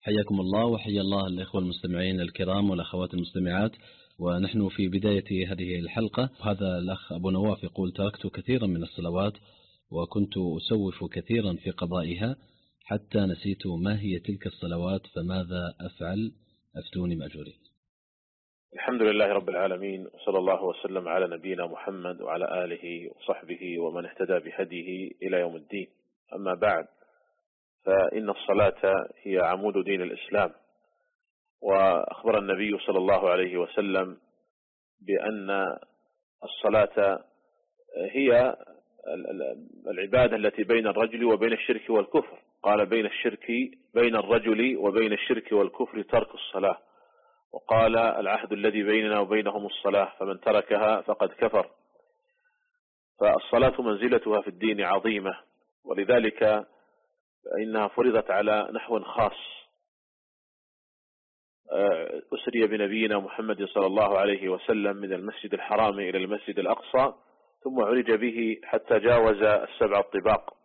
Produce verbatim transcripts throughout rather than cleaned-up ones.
حياكم الله وحيا الله الإخوة المستمعين الكرام والأخوات المستمعات. ونحن في بداية هذه الحلقة. هذا الأخ أبو نواف يقول: تركت كثيرا من الصلوات وكنت أسوف كثيرا في قضائها حتى نسيت ما هي تلك الصلوات، فماذا أفعل؟ أفتوني مأجورين. الحمد لله رب العالمين، وصلى الله وسلم على نبينا محمد وعلى آله وصحبه ومن اهتدى بهديه إلى يوم الدين. أما بعد، فإن الصلاة هي عمود دين الإسلام، وأخبر النبي صلى الله عليه وسلم بأن الصلاة هي العبادة التي بين الرجل وبين الشرك والكفر. قال: بين الشرك بين الرجل وبين الشرك والكفر ترك الصلاة. وقال: العهد الذي بيننا وبينهم الصلاة، فمن تركها فقد كفر. فالصلاة منزلتها في الدين عظيمة، ولذلك فإنها فرضت على نحو خاص. أسري بنبينا محمد صلى الله عليه وسلم من المسجد الحرام إلى المسجد الأقصى، ثم عرج به حتى جاوز السبع الطباق،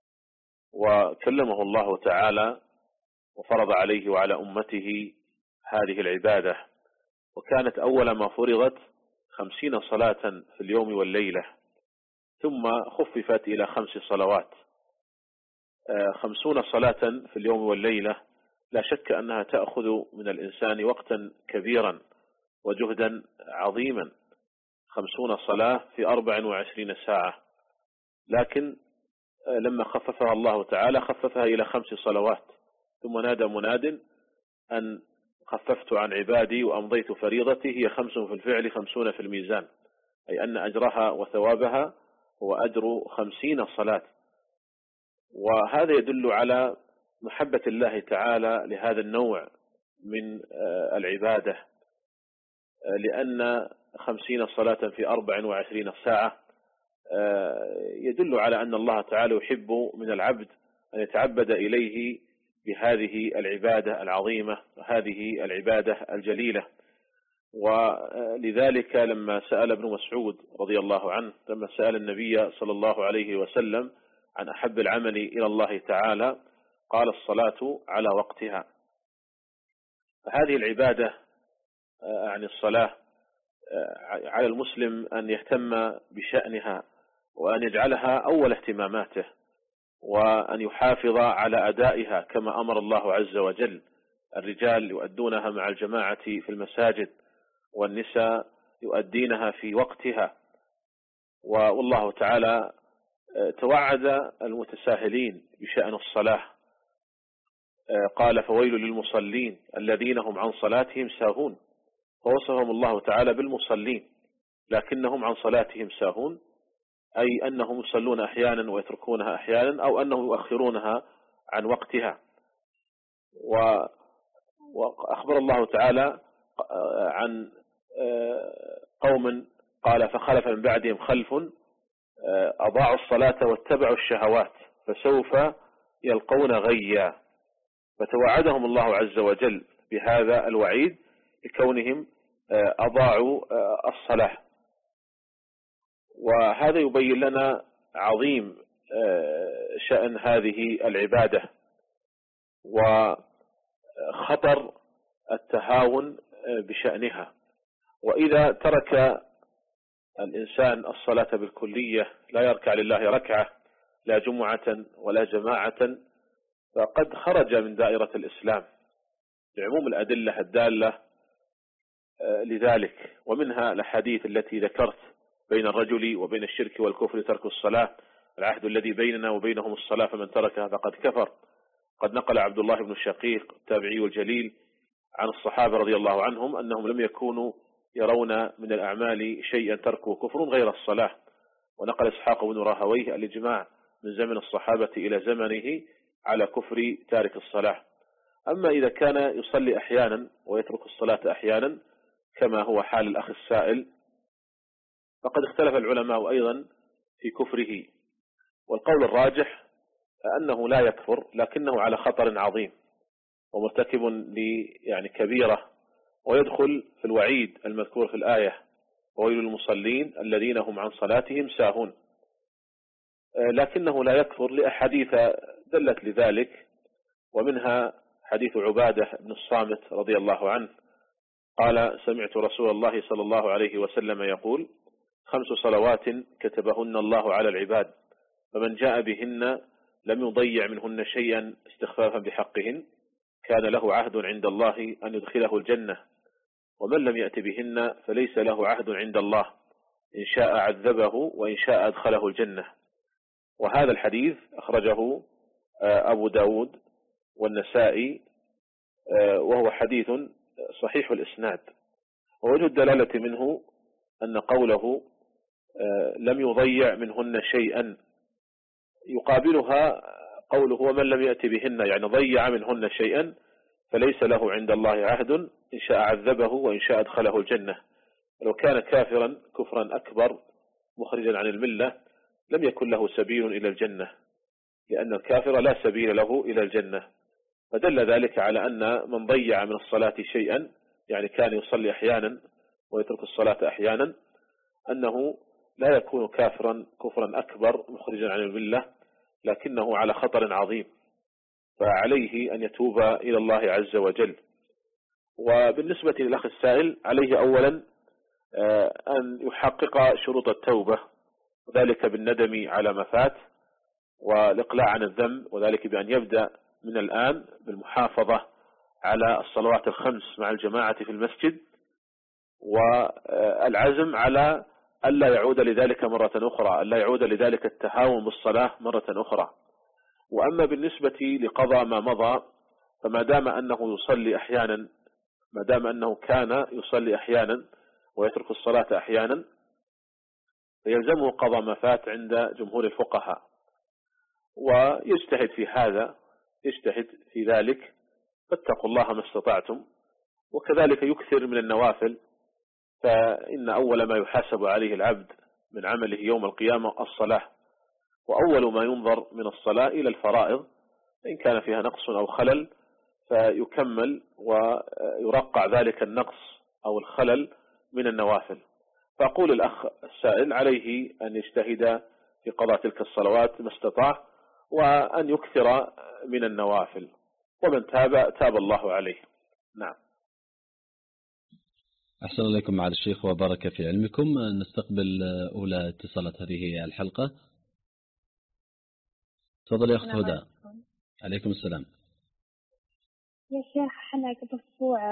وكلمه الله تعالى وفرض عليه وعلى أمته هذه العبادة. وكانت أول ما فرضت خمسين صلاة في اليوم والليلة، ثم خففت إلى خمس صلوات. خمسون صلاة في اليوم والليلة لا شك أنها تأخذ من الإنسان وقتا كبيرا وجهدا عظيما، خمسون صلاة في أربع وعشرين ساعة. لكن لما خففها الله تعالى خففها إلى خمس صلوات، ثم نادى مناد أن خففت عن عبادي وأمضيت فريضتي، هي خمس في الفعل خمسون في الميزان، أي أن أجرها وثوابها هو أجر خمسين صلاة. وهذا يدل على محبة الله تعالى لهذا النوع من العبادة، لأن خمسين صلاة في أربع وعشرين ساعة يدل على أن الله تعالى يحب من العبد أن يتعبد إليه بهذه العبادة العظيمة وهذه العبادة الجليلة. ولذلك لما سأل ابن مسعود رضي الله عنه، لما سأل النبي صلى الله عليه وسلم عن أحب العمل إلى الله تعالى، قال: الصلاة على وقتها. فهذه العبادة عن الصلاة على المسلم أن يهتم بشأنها، وأن يجعلها أول اهتماماته، وأن يحافظ على أدائها كما أمر الله عز وجل. الرجال يؤدونها مع الجماعة في المساجد، والنساء يؤدينها في وقتها. والله تعالى توعد المتساهلين بشأن الصلاة، قال: فويل للمصلين الذين هم عن صلاتهم ساهون. فوصفهم الله تعالى بالمصلين، لكنهم عن صلاتهم ساهون، أي أنهم يصلون أحيانا ويتركونها أحيانا، أو أنهم يؤخرونها عن وقتها. وأخبر الله تعالى عن قوم قال: فخلف من بعدهم خلف أضاعوا الصلاة واتبعوا الشهوات فسوف يلقون غيا. فتوعدهم الله عز وجل بهذا الوعيد لكونهم أضاعوا الصلاة. وهذا يبين لنا عظيم شأن هذه العبادة وخطر التهاون بشأنها. وإذا ترك الإنسان الصلاة بالكلية، لا يركع لله ركعة، لا جمعة ولا جماعة، فقد خرج من دائرة الإسلام لعموم الأدلة الدالة لذلك. ومنها الأحاديث التي ذكرت: بين الرجل وبين الشرك والكفر ترك الصلاة، العهد الذي بيننا وبينهم الصلاة، فمن تركها فقد كفر. قد نقل عبد الله بن الشقيق التابعي الجليل عن الصحابة رضي الله عنهم أنهم لم يكونوا يرون من الأعمال شيئا تركه كفر غير الصلاة. ونقل إسحاق بن راهويه الإجماع من زمن الصحابة إلى زمنه على كفر تارك الصلاة. أما إذا كان يصلي أحيانا ويترك الصلاة أحيانا كما هو حال الأخ السائل، فقد اختلف العلماء أيضا في كفره. والقول الراجح أنه لا يكفر، لكنه على خطر عظيم ومرتكب ل يعني كبيرة، ويدخل في الوعيد المذكور في الآية: وويل للمصلين الذين هم عن صلاتهم ساهون. لكنه لا يكفر لأحاديث دلت لذلك، ومنها حديث عبادة بن الصامت رضي الله عنه قال سمعت رسول الله صلى الله عليه وسلم يقول خمس صلوات كتبهن الله على العباد فمن جاء بهن لم يضيع منهن شيئا استخفافا بحقهن كان له عهد عند الله أن يدخله الجنة ومن لم يأت بهن فليس له عهد عند الله إن شاء عذبه وإن شاء أدخله الجنة. وهذا الحديث أخرجه أبو داود والنسائي وهو حديث صحيح الإسناد. ووجه الدلالة منه أن قوله لم يضيع منهن شيئا يقابلها قوله ومن لم يأت بهن يعني ضيع منهن شيئا فليس له عند الله عهد إن شاء عذبه وإن شاء أدخله الجنة. لو كان كافرا كفرا أكبر مخرجا عن الملة لم يكن له سبيل إلى الجنة لأن الكافر لا سبيل له إلى الجنة. فدل ذلك على أن من ضيع من الصلاة شيئا يعني كان يصلي أحيانا ويترك الصلاة أحيانا أنه لا يكون كافرا كفرا أكبر مخرجا عن الملة لكنه على خطر عظيم فعليه أن يتوب إلى الله عز وجل. وبالنسبة للأخ السائل عليه أولا أن يحقق شروط التوبة وذلك بالندم على ما فات والإقلاع عن الذنب وذلك بأن يبدأ من الآن بالمحافظة على الصلوات الخمس مع الجماعة في المسجد والعزم على ألا يعود لذلك مرة أخرى ألا يعود لذلك التهاون بالصلاة مرة أخرى. وأما بالنسبة لقضاء ما مضى فما دام أنه يصلي أحيانا ما دام أنه كان يصلي أحيانا ويترك الصلاة أحيانا فيلزمه قضاء ما فات عند جمهور الفقهاء ويجتهد في هذا يجتهد في ذلك فاتقوا الله ما استطعتم. وكذلك يكثر من النوافل فإن أول ما يحاسب عليه العبد من عمله يوم القيامة الصلاة وأول ما ينظر من الصلاة إلى الفرائض إن كان فيها نقص أو خلل فيكمل ويرقع ذلك النقص أو الخلل من النوافل. فأقول الأخ السائل عليه أن يجتهد في قضاء تلك الصلوات ما استطاع وأن يكثر من النوافل ومن تاب تاب الله عليه. نعم. أحسن الله معالي الشيخ وبارك في علمكم. نستقبل أولى اتصالات هذه الحلقة. تفضل يا أخت هدى. عليكم السلام. يا شيخ احنا قبل أسبوع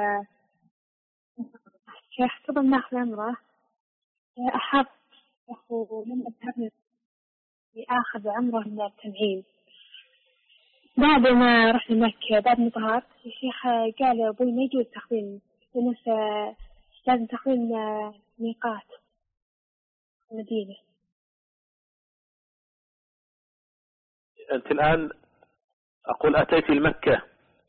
شيخ قبل ناخذ عمره أحب ولم أذهب لآخذ عمره من التنعيم. بعد ما رحنا مكة بعد ما طهرت الشيخ قال أبوي ما يجوز تاخذين بنفس لازم تاخذين ميقات المدينة. أنت الآن أقول أتيت لمكة.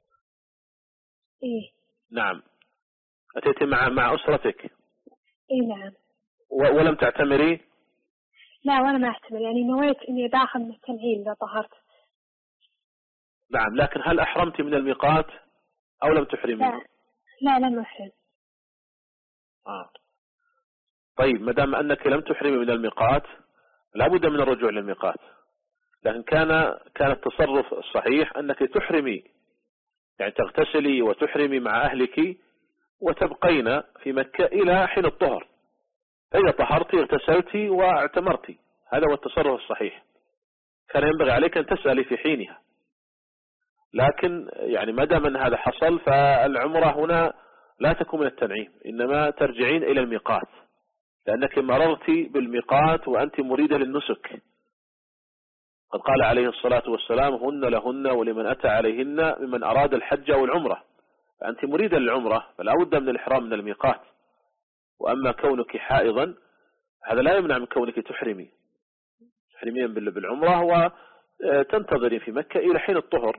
إيه نعم أتيت مع مع أسرتك. إيه نعم. ولم تعتمري؟ لا وأنا ما أعتمر يعني نويت إني داخل من التنعيم إذا طهرت. نعم لكن هل أحرمت من الميقات أو لم تحرمي؟ لا لا لم أحرم. آه. طيب ما دام أنك لم تحرمي من الميقات لابد من الرجوع للميقات لكن كان كان التصرف الصحيح أنك تحرمي يعني تغتسلي وتحرمي مع أهلك وتبقين في مكة إلى حين الطهر. إذا طهرتي اغتسلتي واعتمرتي هذا هو التصرف الصحيح. كان ينبغي عليك أن تسألي في حينها لكن يعني ما دام أن هذا حصل فالعمرة هنا لا تكون من التنعيم إنما ترجعين إلى الميقات لأنك مررتي بالميقات وأنت مريدة للنسك. قد قال عليه الصلاة والسلام هن لهن ولمن أتى عليهن ممن أراد الحج أو العمرة. فأنت مريدة للعمرة فلا بد من الإحرام من الميقات. وأما كونك حائضا هذا لا يمنع من كونك تحرمي تحرمين بالعمرة وتنتظري في مكة إلى حين الطهر.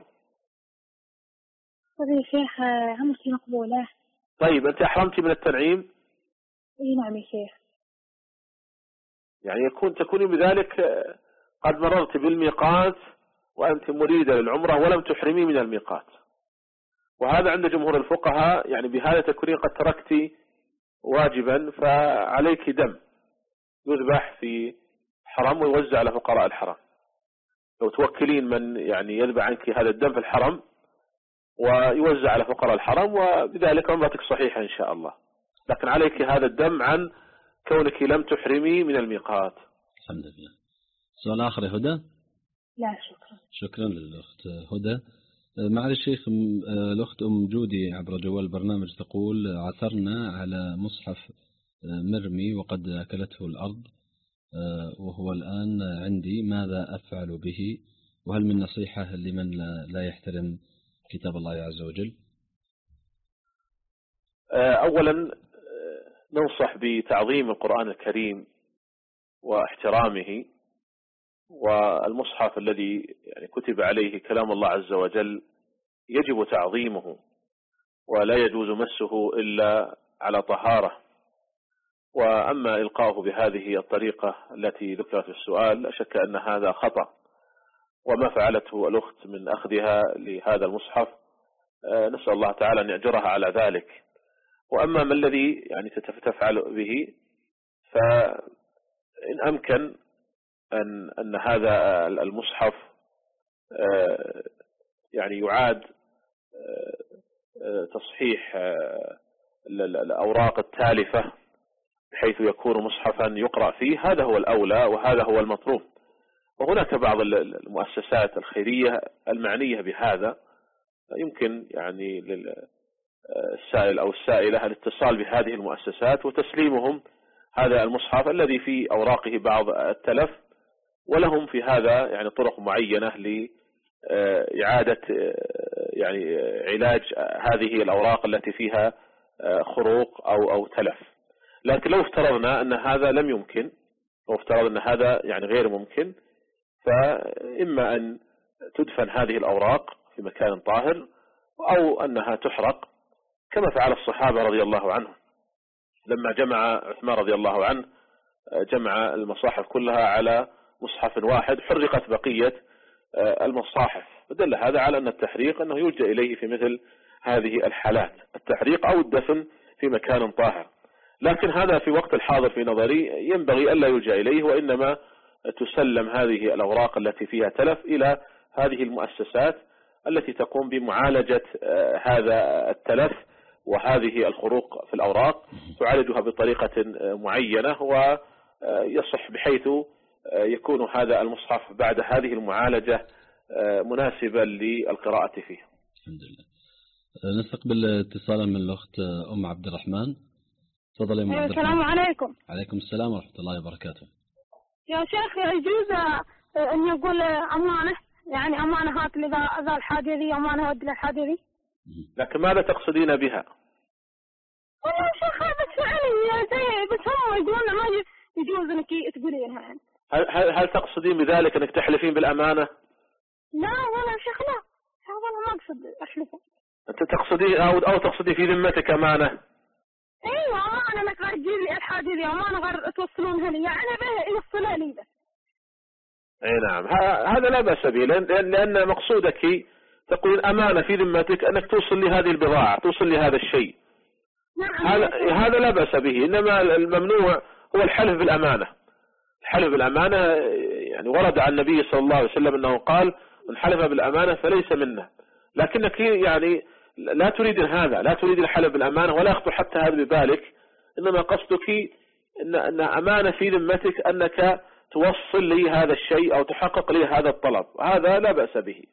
طيب يا شيخ عمرتي مقبولة. طيب أنت أحرمتي من التنعيم؟ إيه نعم يا شيخ. يعني يكون تكوني بذلك قد مررت بالميقات وأنت مريدة للعمرة ولم تحرمي من الميقات وهذا عند جمهور الفقهاء يعني بهذا تكونين قد تركتي واجبا فعليك دم يذبح في حرم ويوزع على فقراء الحرم. لو توكلين من يعني يذبح عنك هذا الدم في الحرم ويوزع على فقراء الحرم، وبذلك عمرتك صحيحة إن شاء الله. لكن عليك هذا الدم عن كونك لم تحرمي من الميقات. الحمد لله. سؤال آخر يا هدى؟ لا شكرا. شكرا للأخت هدى. معالي الشيخ، الأخت أم جودي عبر جوال البرنامج تقول: عثرنا على مصحف مرمي وقد أكلته الأرض وهو الآن عندي، ماذا أفعل به؟ وهل من نصيحة لمن لا يحترم كتاب الله عز وجل؟ أولا ننصح بتعظيم القرآن الكريم واحترامه، والمصحف الذي يعني كتب عليه كلام الله عز وجل يجب تعظيمه، ولا يجوز مسه إلا على طهارة. وأما إلقاؤه بهذه الطريقة التي ذكرت في السؤال، لا شك أن هذا خطأ، وما فعلته الأخت من أخذها لهذا المصحف نسأل الله تعالى أن يأجرها على ذلك. وأما ما الذي يعني تفعل به، فإن أمكن أن أن هذا المصحف يعني يعاد تصحيح الأوراق التالفة بحيث يكون مصحفا يقرأ فيه، هذا هو الأولى وهذا هو المطلوب. وهناك بعض المؤسسات الخيرية المعنية بهذا يمكن يعني للسائل أو السائلة الاتصال بهذه المؤسسات وتسليمهم هذا المصحف الذي في أوراقه بعض التلف، ولهم في هذا يعني طرق معينة لإعادة يعني علاج هذه الأوراق التي فيها خروق أو أو تلف. لكن لو افترضنا أن هذا لم يمكن، لو افترضنا أن هذا يعني غير ممكن، فإما أن تدفن هذه الأوراق في مكان طاهر، أو أنها تحرق كما فعل الصحابة رضي الله عنهم لما جمع عثمان رضي الله عنه جمع المصاحف كلها على مصحف واحد، حرقت بقية المصاحف. فدل هذا على أن التحريق أنه يلجأ إليه في مثل هذه الحالات، التحريق أو الدفن في مكان طاهر. لكن هذا في وقت الحاضر في نظري ينبغي ألا يلجأ إليه، وإنما تسلم هذه الأوراق التي فيها تلف إلى هذه المؤسسات التي تقوم بمعالجة هذا التلف وهذه الخروق في الأوراق، تعالجها بطريقة معينة ويصح بحيث يكون هذا المصحف بعد هذه المعالجة مناسبا للقراءة فيه. الحمد لله. نستقبل اتصالا من الأخت أم عبد الرحمن. تفضل يا أم عبد الرحمن. السلام عليكم. عليكم السلام ورحمة الله وبركاته. يا شيخ، يجوز أن يقول أمانة، يعني أمانة هات إذا إذا الحادثي أمانة ود للحادثي؟ لكن ماذا تقصدين بها؟ والله يا شيخ هذا فعلي زي بس هم يقولون ما يجوز إنك تقولينها يعني. هل هل هل تقصدين بذلك إنك تحلفين بالأمانة؟ لا والله يا شيخ لا، والله ما أقصد أحلفه. أنت تقصدي أو أو تقصدي في ذمتك أمانة؟ ايوه امانه انك غير تجيب لي الحادثي، امانه غير توصلونها لي، يعني به يوصلها لي به. اي نعم، هذا لا باس به، لان لان مقصودك تقول امانه في ذمتك انك توصل لي هذه البضاعه، توصل لي هذا الشيء. نعم. هذا هذا لا باس به، انما الممنوع هو الحلف بالامانه. الحلف بالامانه يعني ورد عن النبي صلى الله عليه وسلم انه قال: من حلف بالامانه فليس منا. لكنك يعني لا تريد هذا، لا تريد الحلف بالأمانة، ولا يخطر حتى هذا ببالك، إنما قصدك إن, إن أمانة في ذمتك أنك توصل لي هذا الشيء أو تحقق لي هذا الطلب، هذا لا بأس به.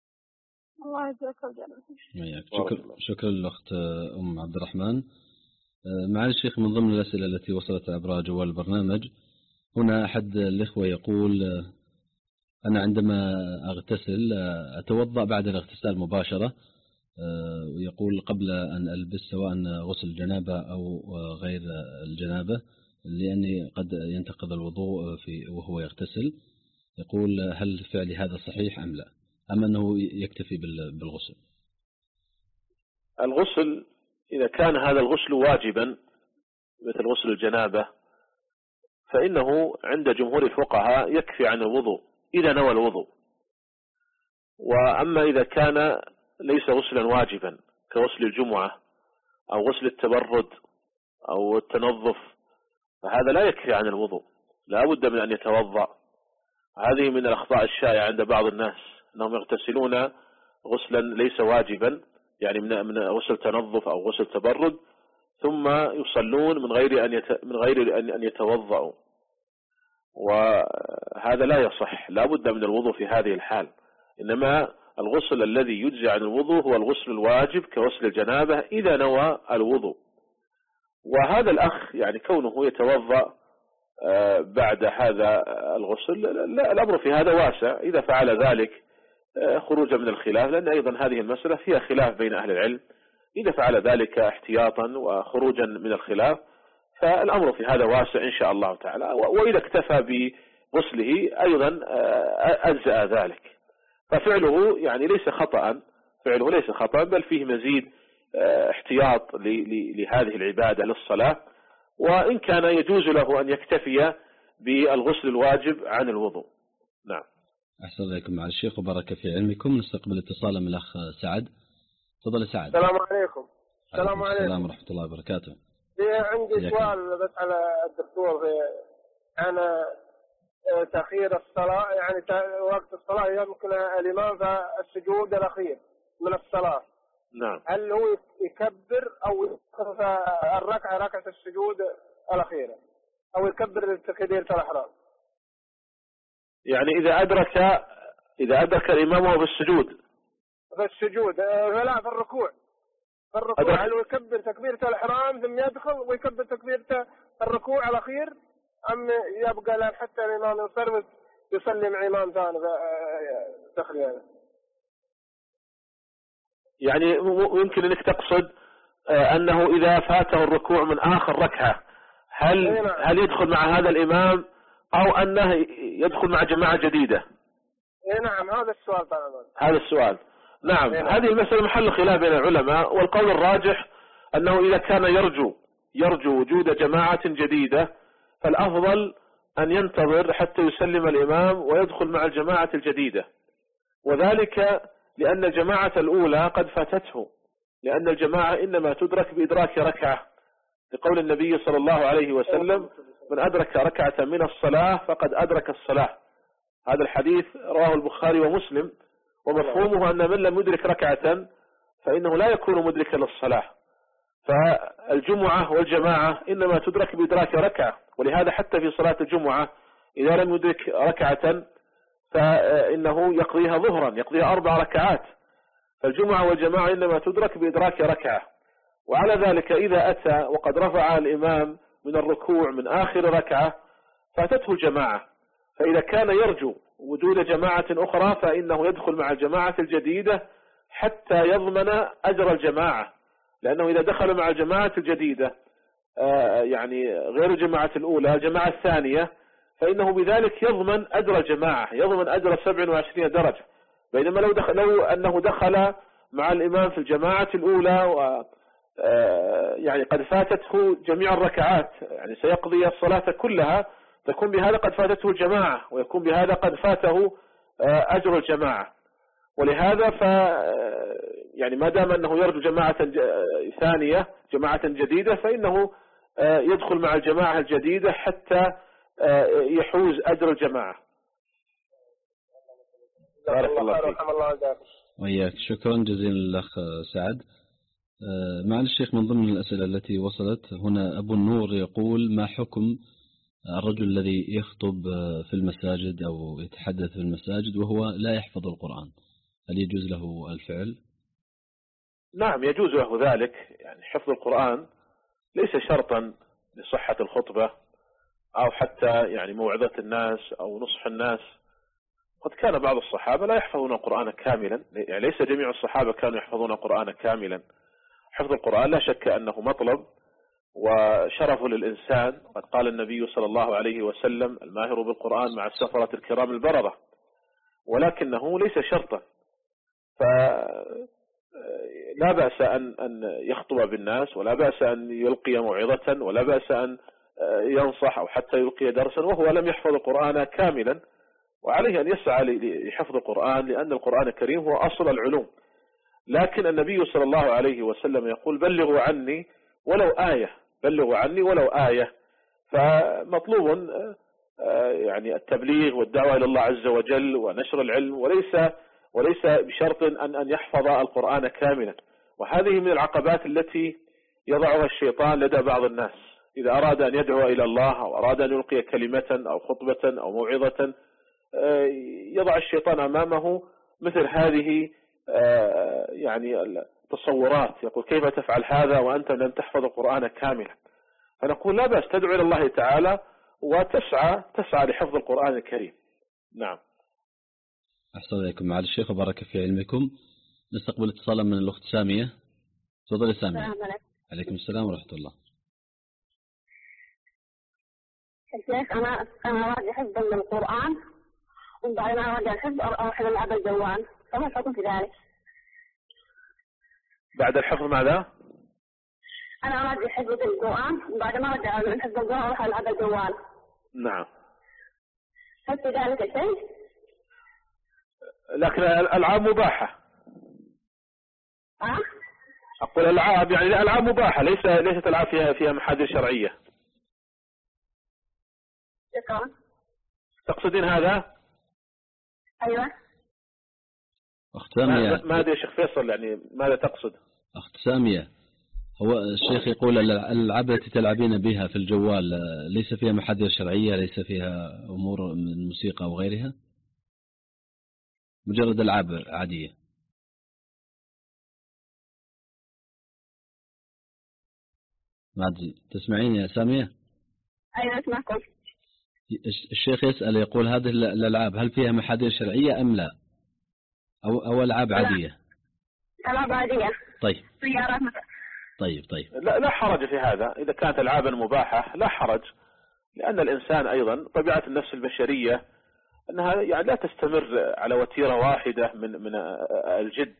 الله يجزاك الخير. شكرا شكرا للأخت أم عبد الرحمن. معالي الشيخ، من ضمن الأسئلة التي وصلت عبر جوال البرنامج هنا أحد الإخوة يقول: أنا عندما أغتسل أتوضأ بعد الاغتسال مباشرة، ويقول قبل أن ألبس سواء غسل الجنابة أو غير الجنابة، لأني قد ينتقض الوضوء في وهو يغتسل. يقول: هل فعلي هذا صحيح أم لا، أم أنه يكتفي بالغسل؟ الغسل إذا كان هذا الغسل واجبا مثل غسل الجنابة فإنه عند جمهور الفقهاء يكفي عن الوضوء إذا نوى الوضوء. وأما إذا كان ليس غسلا واجبا كغسل الجمعة أو غسل التبرد أو التنظف فهذا لا يكفي عن الوضوء، لا بد من أن يتوضأ. هذه من الأخطاء الشائعة عند بعض الناس، أنهم يغتسلون غسلا ليس واجبا يعني من من غسل تنظف أو غسل تبرد، ثم يصلون من غير أن من غير أن يتوضأوا، وهذا لا يصح، لا بد من الوضوء في هذه الحال. إنما الغسل الذي يجزي عن الوضوء هو الغسل الواجب كغسل الجنابة إذا نوى الوضوء. وهذا الأخ يعني كونه يتوضأ بعد هذا الغسل، لا، الأمر في هذا واسع إذا فعل ذلك خروجا من الخلاف، لأن أيضا هذه المسألة فيها خلاف بين أهل العلم. إذا فعل ذلك احتياطا وخروجا من الخلاف فالأمر في هذا واسع إن شاء الله تعالى، وإذا اكتفى بغسله أيضا أجزأ ذلك. ففعله يعني ليس خطأ، فعله ليس خطأ، بل فيه مزيد احتياط لهذه العبادة للصلاة، وإن كان يجوز له أن يكتفي بالغسل الواجب عن الوضوء. نعم. أحسن إليكم مع الشيخ وبارك في علمكم. نستقبل اتصالا من الأخ سعد. تفضل سعد. السلام عليكم. السلام عليكم. السلام ورحمة الله وبركاته. عندي سؤال بس على الدكتور في عن تأخير الصلاة، يعني وقت الصلاة يمكن الإمام في السجود الأخير من الصلاة. نعم. هل هو يكبر أو يكبر الركعة ركعة السجود الأخيرة أو يكبر تكبيرة الإحرام؟ يعني إذا أدرك إذا أدرك الإمام وهو في السجود في السجود لا في الركوع في الركوع هل هو يكبر تكبيرة الإحرام ثم يدخل ويكبر تكبيرة الركوع الأخير، أم يبقى لأن حتى الإمام يصرف يصلي مع إمام ثاني تخليه؟ يعني يمكن أنك تقصد أنه إذا فاته الركوع من آخر ركعة هل هل يدخل مع هذا الإمام أو أنه يدخل مع جماعة جديدة؟ إيه نعم، هذا السؤال طبعا. هذا السؤال. نعم. هذه المسألة محل خلاف بين العلماء، والقول الراجح أنه إذا كان يرجو يرجو وجود جماعة جديدة فالأفضل أن ينتظر حتى يسلم الإمام ويدخل مع الجماعة الجديدة، وذلك لأن الجماعة الأولى قد فاتته، لأن الجماعة إنما تدرك بإدراك ركعة، لقول النبي صلى الله عليه وسلم: من أدرك ركعة من الصلاة فقد أدرك الصلاة. هذا الحديث رواه البخاري ومسلم، ومفهومه أن من لم يدرك ركعة فإنه لا يكون مدركا للصلاة. فالجمعة والجماعة إنما تدرك بإدراك ركعة، ولهذا حتى في صلاة الجمعة إذا لم يدرك ركعة فإنه يقضيها ظهرا، يقضيها أربع ركعات. فالجمعة والجماعة إنما تدرك بإدراك ركعة. وعلى ذلك إذا أتى وقد رفع الإمام من الركوع من آخر ركعة فاتته الجماعة، فإذا كان يرجو وجود جماعة أخرى فإنه يدخل مع الجماعة الجديدة حتى يضمن أجر الجماعة، لأنه إذا دخل مع الجماعة الجديدة يعني غير الجماعة الأولى الجماعة الثانية فإنه بذلك يضمن أجر الجماعة، يضمن أجر سبع وعشرين درجة. بينما لو, دخل لو أنه دخل مع الإمام في الجماعة الأولى و يعني قد فاتته جميع الركعات، يعني سيقضي الصلاة كلها، تكون بهذا قد فاتته الجماعة ويكون بهذا قد فاته أجر الجماعة. ولهذا ف يعني ما دام أنه يرجو جماعة ثانية جماعة جديدة فإنه يدخل مع الجماعة الجديدة حتى يحوز أجر الجماعة. بارك الله فيك. وإياك. شكرا جزيلا للأخ سعد. مع الشيخ من ضمن الأسئلة التي وصلت هنا أبو النور يقول: ما حكم الرجل الذي يخطب في المساجد أو يتحدث في المساجد وهو لا يحفظ القرآن، هل يجوز له الفعل؟ نعم يجوز له ذلك. يعني حفظ القرآن ليس شرطا لصحة الخطبة أو حتى يعني موعظة الناس أو نصح الناس. قد كان بعض الصحابة لا يحفظون القرآن كاملا، يعني ليس جميع الصحابة كانوا يحفظون القرآن كاملا. حفظ القرآن لا شك أنه مطلب وشرف للإنسان، قد قال النبي صلى الله عليه وسلم: الماهر بالقرآن مع السفرة الكرام البررة، ولكنه ليس شرطا. فلا بأس أن أن يخطب بالناس، ولا بأس أن يلقي موعظة، ولا بأس أن ينصح أو حتى يلقي درسا وهو لم يحفظ القرآن كاملا، وعليه أن يسعى لحفظ القرآن، لأن القرآن الكريم هو أصل العلوم. لكن النبي صلى الله عليه وسلم يقول: بلغوا عني ولو آية، بلغوا عني ولو آية. فمطلوب يعني التبليغ والدعوة إلى الله عز وجل ونشر العلم، وليس وليس بشرط أن أن يحفظ القرآن كاملا. وهذه من العقبات التي يضعها الشيطان لدى بعض الناس إذا أراد أن يدعو إلى الله أو أراد أن يلقي كلمة أو خطبة أو موعظة، يضع الشيطان أمامه مثل هذه يعني التصورات، يقول كيف تفعل هذا وأنت لم تحفظ القرآن كاملا. فنقول لا بأس، تدعو إلى الله تعالى وتسعى تسعى لحفظ القرآن الكريم. نعم. أحسن إليكم معالي الشيخ وبارك في علمكم. نستقبل اتصالا من الأخت سامية. تفضلي سامية. السلام عليكم. عليكم السلام ورحمة الله. الشيخ أنا أنا راجع حفظ القرآن وبعد ما راجع الحفظ أروح ألعب الجوال، فما الحكم في ذلك؟ بعد الحفظ ماذا؟ أنا راجع حفظ القرآن وبعد ما رجع الحفظ القرآن أروح ألعب الجوال. نعم. هل في ذلك شيء؟ لكن الألعاب مباحة. أه؟ أقول الألعاب يعني الألعاب مباحة، ليس ليست ألعاب فيها فيها محاذير شرعية. شكرا. تقصدين هذا؟ أيوة. أخت سامية. ما أدري يا شيخ فيصل، يعني ماذا تقصد؟ أخت سامية، هو الشيخ يقول الألعاب التي تلعبين بها في الجوال ليس فيها محاذير شرعية، ليس فيها أمور من موسيقى أو غيرها، مجرد ألعاب عادية. ما أدري تسمعين يا سامية؟ أيوة أسمعكم. الشيخ يسأل يقول هذه الألعاب هل فيها محاذير شرعية أم لا، أو أو ألعاب عادية؟ ألعاب عادية. طيب. سيارات مثلا. طيب طيب. لا لا حرج في هذا، إذا كانت ألعابا مباحة لا حرج، لأن الإنسان أيضا طبيعة النفس البشرية أنها يعني لا تستمر على وتيرة واحدة من من الجد،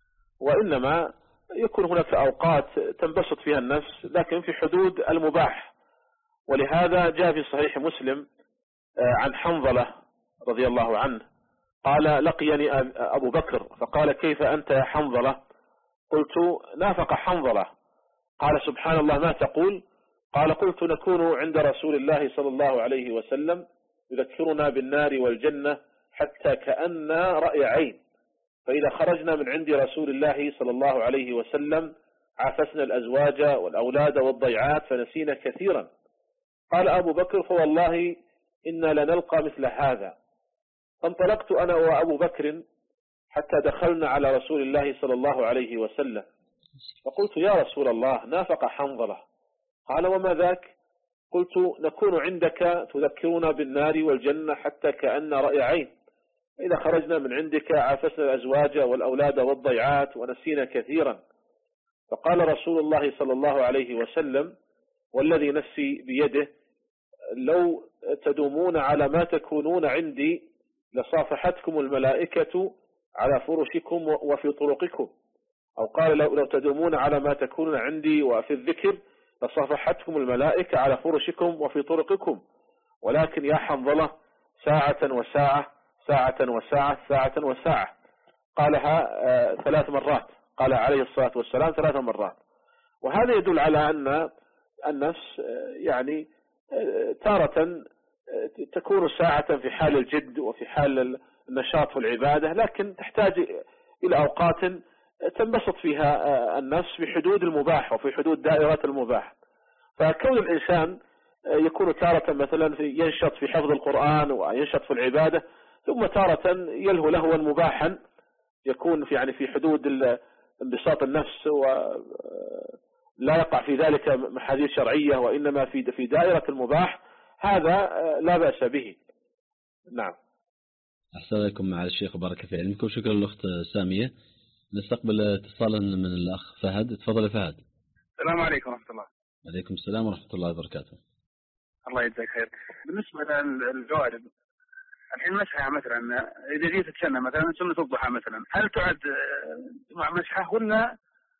وإنما يكون هناك أوقات تنبسط فيها النفس لكن في حدود المباح. ولهذا جاء في صحيح مسلم عن حنظلة رضي الله عنه قال لقيني أبو بكر فقال كيف أنت يا حنظلة؟ قلت نافق حنظلة. قال سبحان الله ما تقول؟ قال قلت نكون عند رسول الله صلى الله عليه وسلم يذكرنا بالنار والجنة حتى كأننا رأي عين، فإذا خرجنا من عند رسول الله صلى الله عليه وسلم عافسنا الأزواج والأولاد والضيعات فنسينا كثيرا. قال أبو بكر فوالله إنا لنلقى مثل هذا. فانطلقت أنا وأبو بكر حتى دخلنا على رسول الله صلى الله عليه وسلم فقلت يا رسول الله نافق حنظلة. قال وما ذاك؟ قلت نكون عندك تذكرنا بالنار والجنة حتى كأن رأي عين، إذا خرجنا من عندك عافسنا الأزواج والأولاد والضيعات ونسينا كثيرا. فقال رسول الله صلى الله عليه وسلم والذي نفسي بيده لو تدومون على ما تكونون عندي لصافحتكم الملائكة على فرشكم وفي طرقكم، أو قال لو تدومون على ما تكونون عندي وفي الذكر لصافحتكم الملائكة على فرشكم وفي طرقكم، ولكن يا حنظلة ساعة وساعة ساعة وساعة ساعة وساعة. قالها ثلاث مرات، قال عليه الصلاة والسلام ثلاث مرات. وهذا يدل على أن النفس يعني تارة تكون ساعة في حال الجد وفي حال النشاط في العبادة، لكن تحتاج إلى أوقات تنبسط فيها النفس في حدود المباح وفي حدود دائرة المباح. فكون الإنسان يكون تارة مثلا في ينشط في حفظ القرآن وينشط في العبادة، ثم تارة يلهو لهوا مباحا يكون في يعني في حدود انبساط النفس ولا يقع في ذلك محاذير شرعية وإنما في في دائرة المباح، هذا لا بأس به. نعم. أحسن لكم مع الشيخ وبارك في علمكم. شكرا للأخت سامية. نستقبل اتصالا من الأخ فهد. تفضل فهد. السلام عليكم ورحمة الله. عليكم السلام ورحمة الله وبركاته. الله يجزاك خير. بالنسبة للجوارب الحين مسحة مثلا إذا جيت تتسنى مثلا سنة الضحى مثلا، هل تعد مع مسحة ولا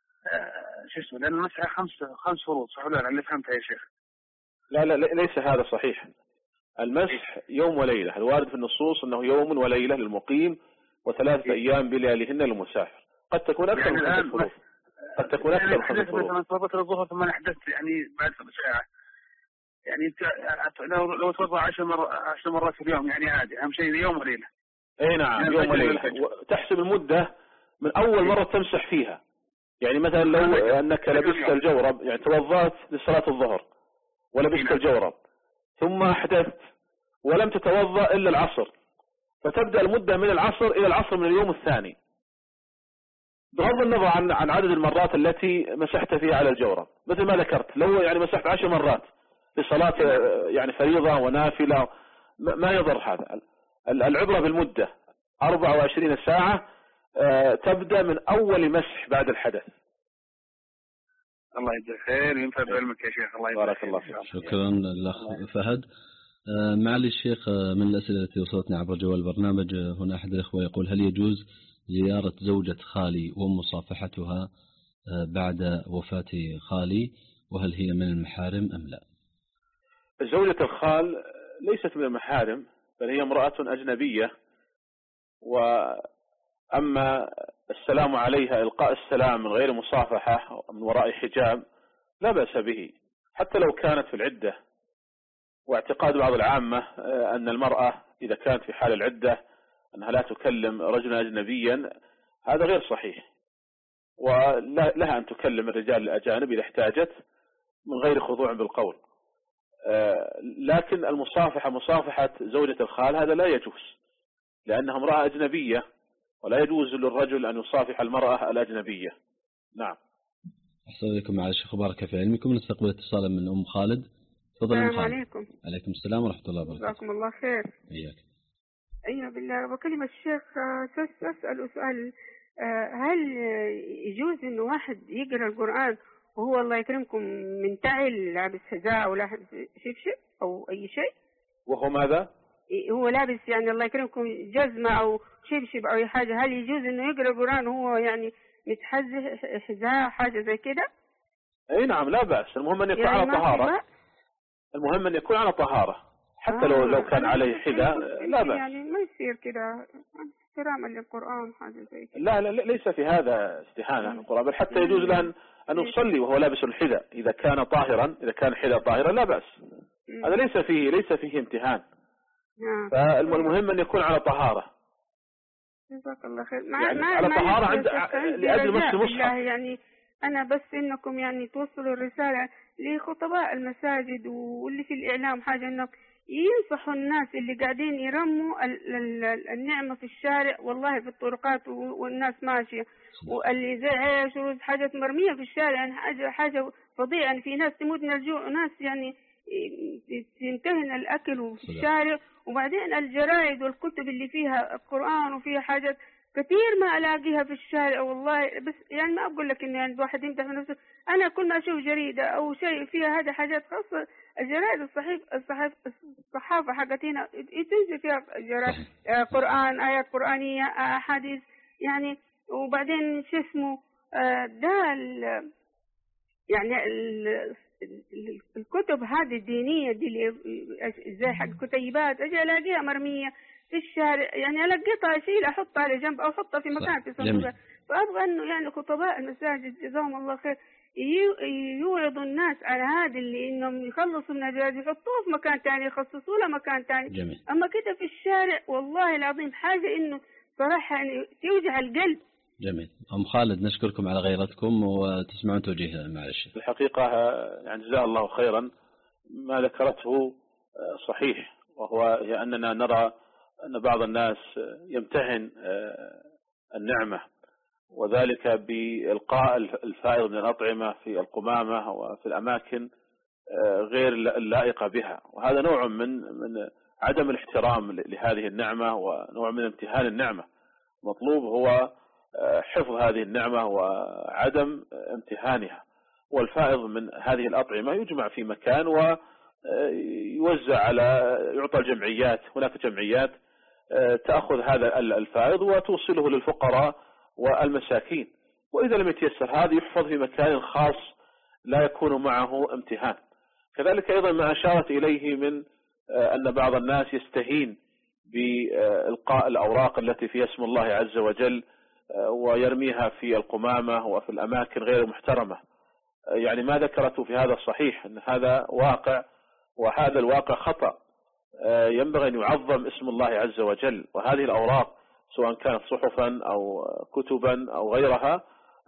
شو اسمه؟ لأن المسحة خمس خمس فروض صح ولا لا اللي فهمتها يا شيخ؟ لا لا ليس هذا صحيح. المسح يوم وليلة، الوارد في النصوص أنه يوم وليلة للمقيم وثلاثة أيام بلياليهن للمسافر. قد تكون أكثر من خمس فروض. قد تكون أكثر من خمس فروض. مثلا توضأت الظهر ثم أنا حدثت يعني بعد ساعة، يعني لو لو توضأ عشر مرات عشر مرات في اليوم يعني عادي، أهم شيء يوم وليلة. أي نعم يعني يوم وليلة. تحسب المدة من أول مرة تمسح فيها، يعني مثلا لو أنك لبست الجورب، يعني توضأت لصلاة الظهر ولبست الجورب ثم أحدثت ولم تتوضأ إلا العصر، فتبدأ المدة من العصر إلى العصر من اليوم الثاني، بغض النظر عن عن عدد المرات التي مسحت فيها على الجورب. مثل ما ذكرت، لو يعني مسحت عشر مرات في صلاة يعني فريضة ونافلة ما يضر هذا. العبرة بالمدة أربع وعشرين ساعة تبدأ من أول مسح بعد الحدث. الله يجزاك خير وينفع بعلمك يا شيخ. الله بارك الله فيك. شكرا للأخ فهد. معالي الشيخ، من الأسئلة التي وصلتنا عبر جوال البرنامج هنا أحد الأخوة يقول: هل يجوز زيارة زوجة خالي ومصافحتها بعد وفاة خالي، وهل هي من المحارم أم لا؟ زوجة الخال ليست من المحارم، بل هي امرأة أجنبية، وأما السلام عليها إلقاء السلام من غير مصافحة من وراء حجاب لا بأس به، حتى لو كانت في العدة. واعتقاد بعض العامة أن المرأة إذا كانت في حال العدة أنها لا تكلم رجلا أجنبيا، هذا غير صحيح، ولها أن تكلم الرجال الأجانب إذا احتاجت من غير خضوع بالقول. لكن المصافحة مصافحة زوجة الخال هذا لا يجوز، لأنها امرأة أجنبية، ولا يجوز للرجل أن يصافح المرأة الأجنبية. نعم. أحسن إليكم معالي الشيخ، بارك في علمكم. نستقبل اتصالا من أم خالد. تفضل. السلام عليكم. عليكم السلام ورحمة الله وبركاته. جزاكم الله خير. إياك. أيوة بالله، بكلم الشيخ أسأله سؤال. هل يجوز إنه واحد يقرأ القرآن وهو الله يكرمكم منتعل لابس حذاء أو لابس شبشب أو أي شيء؟ وهو ماذا؟ هو لابس يعني الله يكرمكم جزمة أو شبشب أو أي حاجة، هل يجوز إنه يقرأ القرآن وهو يعني متحذي حذاء حاجة زي كده؟ أي نعم لا بأس، المهم أن يكون يعني على طهارة. المهم أن يكون على طهارة حتى آه لو لو كان عليه حذاء لا بأس. يعني ما يصير كده احتراما للقرآن حاجة زي كده. لا لا ليس في هذا استهانة بالقرآن، بل حتى يجوز له أن أن يصلي وهو لابس الحذاء إذا كان طاهرا، إذا كان الحذاء طاهرا لا بأس. هذا ليس فيه ليس فيه امتهان. فالمهم أن يكون على طهارة. جزاك الله خير. يعني على طهارة عند لأجل مس المصحف. يعني أنا بس إنكم يعني توصلوا الرسالة لخطباء المساجد واللي في الإعلام حاجة، إنه ينصحوا الناس اللي قاعدين يرموا النعمة في الشارع، والله في الطرقات والناس ماشية، واللي زي عيش ورز حاجات مرمية في الشارع، يعني حاجة حاجة فظيعة، يعني في ناس تموت من الجوع وناس يعني تنتهن الأكل في الشارع. وبعدين الجرائد والكتب اللي فيها القرآن وفيها حاجات كثير ما ألاقيها في الشارع والله. بس يعني ما أقول لك إن يعني الواحد يمدح من نفسه، أنا كل ما أشوف جريدة أو شيء فيها هذا حاجات خاصة الجرائد الصحيف الصحيف الصحافة حقتنا تنزل فيها جرائد قرآن، آيات قرآنية، أحاديث يعني. وبعدين شو اسمه ده يعني الكتب هذه الدينية دي اللي زي حق كتيبات أجي ألاقيها مرمية في الشارع، يعني ألقيتها أشيل أحطها على جنب أو أحطها في مكان في صندوق. فأبغى إنه يعني خطباء المساجد جزاهم الله خير يوعظوا الناس على هذا اللي إنهم يخلصوا من الجهاز يحطوه في مكان تاني، يخصصوا له مكان تاني. جميل. أما كده في الشارع والله العظيم حاجة إنه صراحة يعني توجع القلب. جميل. أم خالد نشكركم على غيرتكم وتسمعون توجيه معلش. الحقيقة يعني جزاه الله خيرا ما ذكرته صحيح، وهو أننا نرى أن بعض الناس يمتهن النعمة، وذلك بإلقاء الفائض من الأطعمة في القمامة وفي الأماكن غير اللائقة بها، وهذا نوع من من عدم الاحترام لهذه النعمة ونوع من امتهان النعمة. مطلوب هو حفظ هذه النعمة وعدم امتهانها. والفائض من هذه الأطعمة يجمع في مكان ويوزع على يعطى الجمعيات، هناك جمعيات تأخذ هذا الفائض وتوصله للفقراء والمساكين، وإذا لم يتيسر هذا يحفظ في مكان خاص لا يكون معه امتهان. كذلك أيضا ما أشارت إليه من أن بعض الناس يستهين بإلقاء الأوراق التي فيها اسم الله عز وجل ويرميها في القمامة وفي الأماكن غير محترمة. يعني ما ذكرته في هذا الصحيح أن هذا واقع، وهذا الواقع خطأ. ينبغي أن يعظم اسم الله عز وجل، وهذه الأوراق سواء كانت صحفا أو كتبا أو غيرها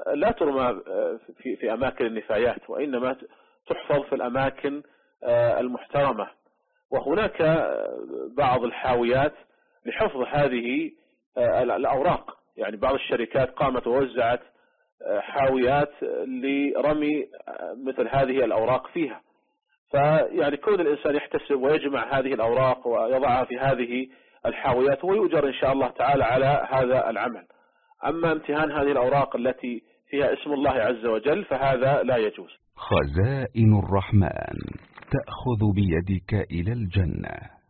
لا ترمى في في أماكن النفايات، وإنما تحفظ في الأماكن المحترمة. وهناك بعض الحاويات لحفظ هذه الأوراق، يعني بعض الشركات قامت ووزعت حاويات لرمي مثل هذه الأوراق فيها. فيعني كون الإنسان يحتسب ويجمع هذه الأوراق ويضعها في هذه الحاويات هو يؤجر إن شاء الله تعالى على هذا العمل. أما امتهان هذه الأوراق التي فيها اسم الله عز وجل فهذا لا يجوز. خزائن الرحمن تأخذ بيدك إلى الجنة.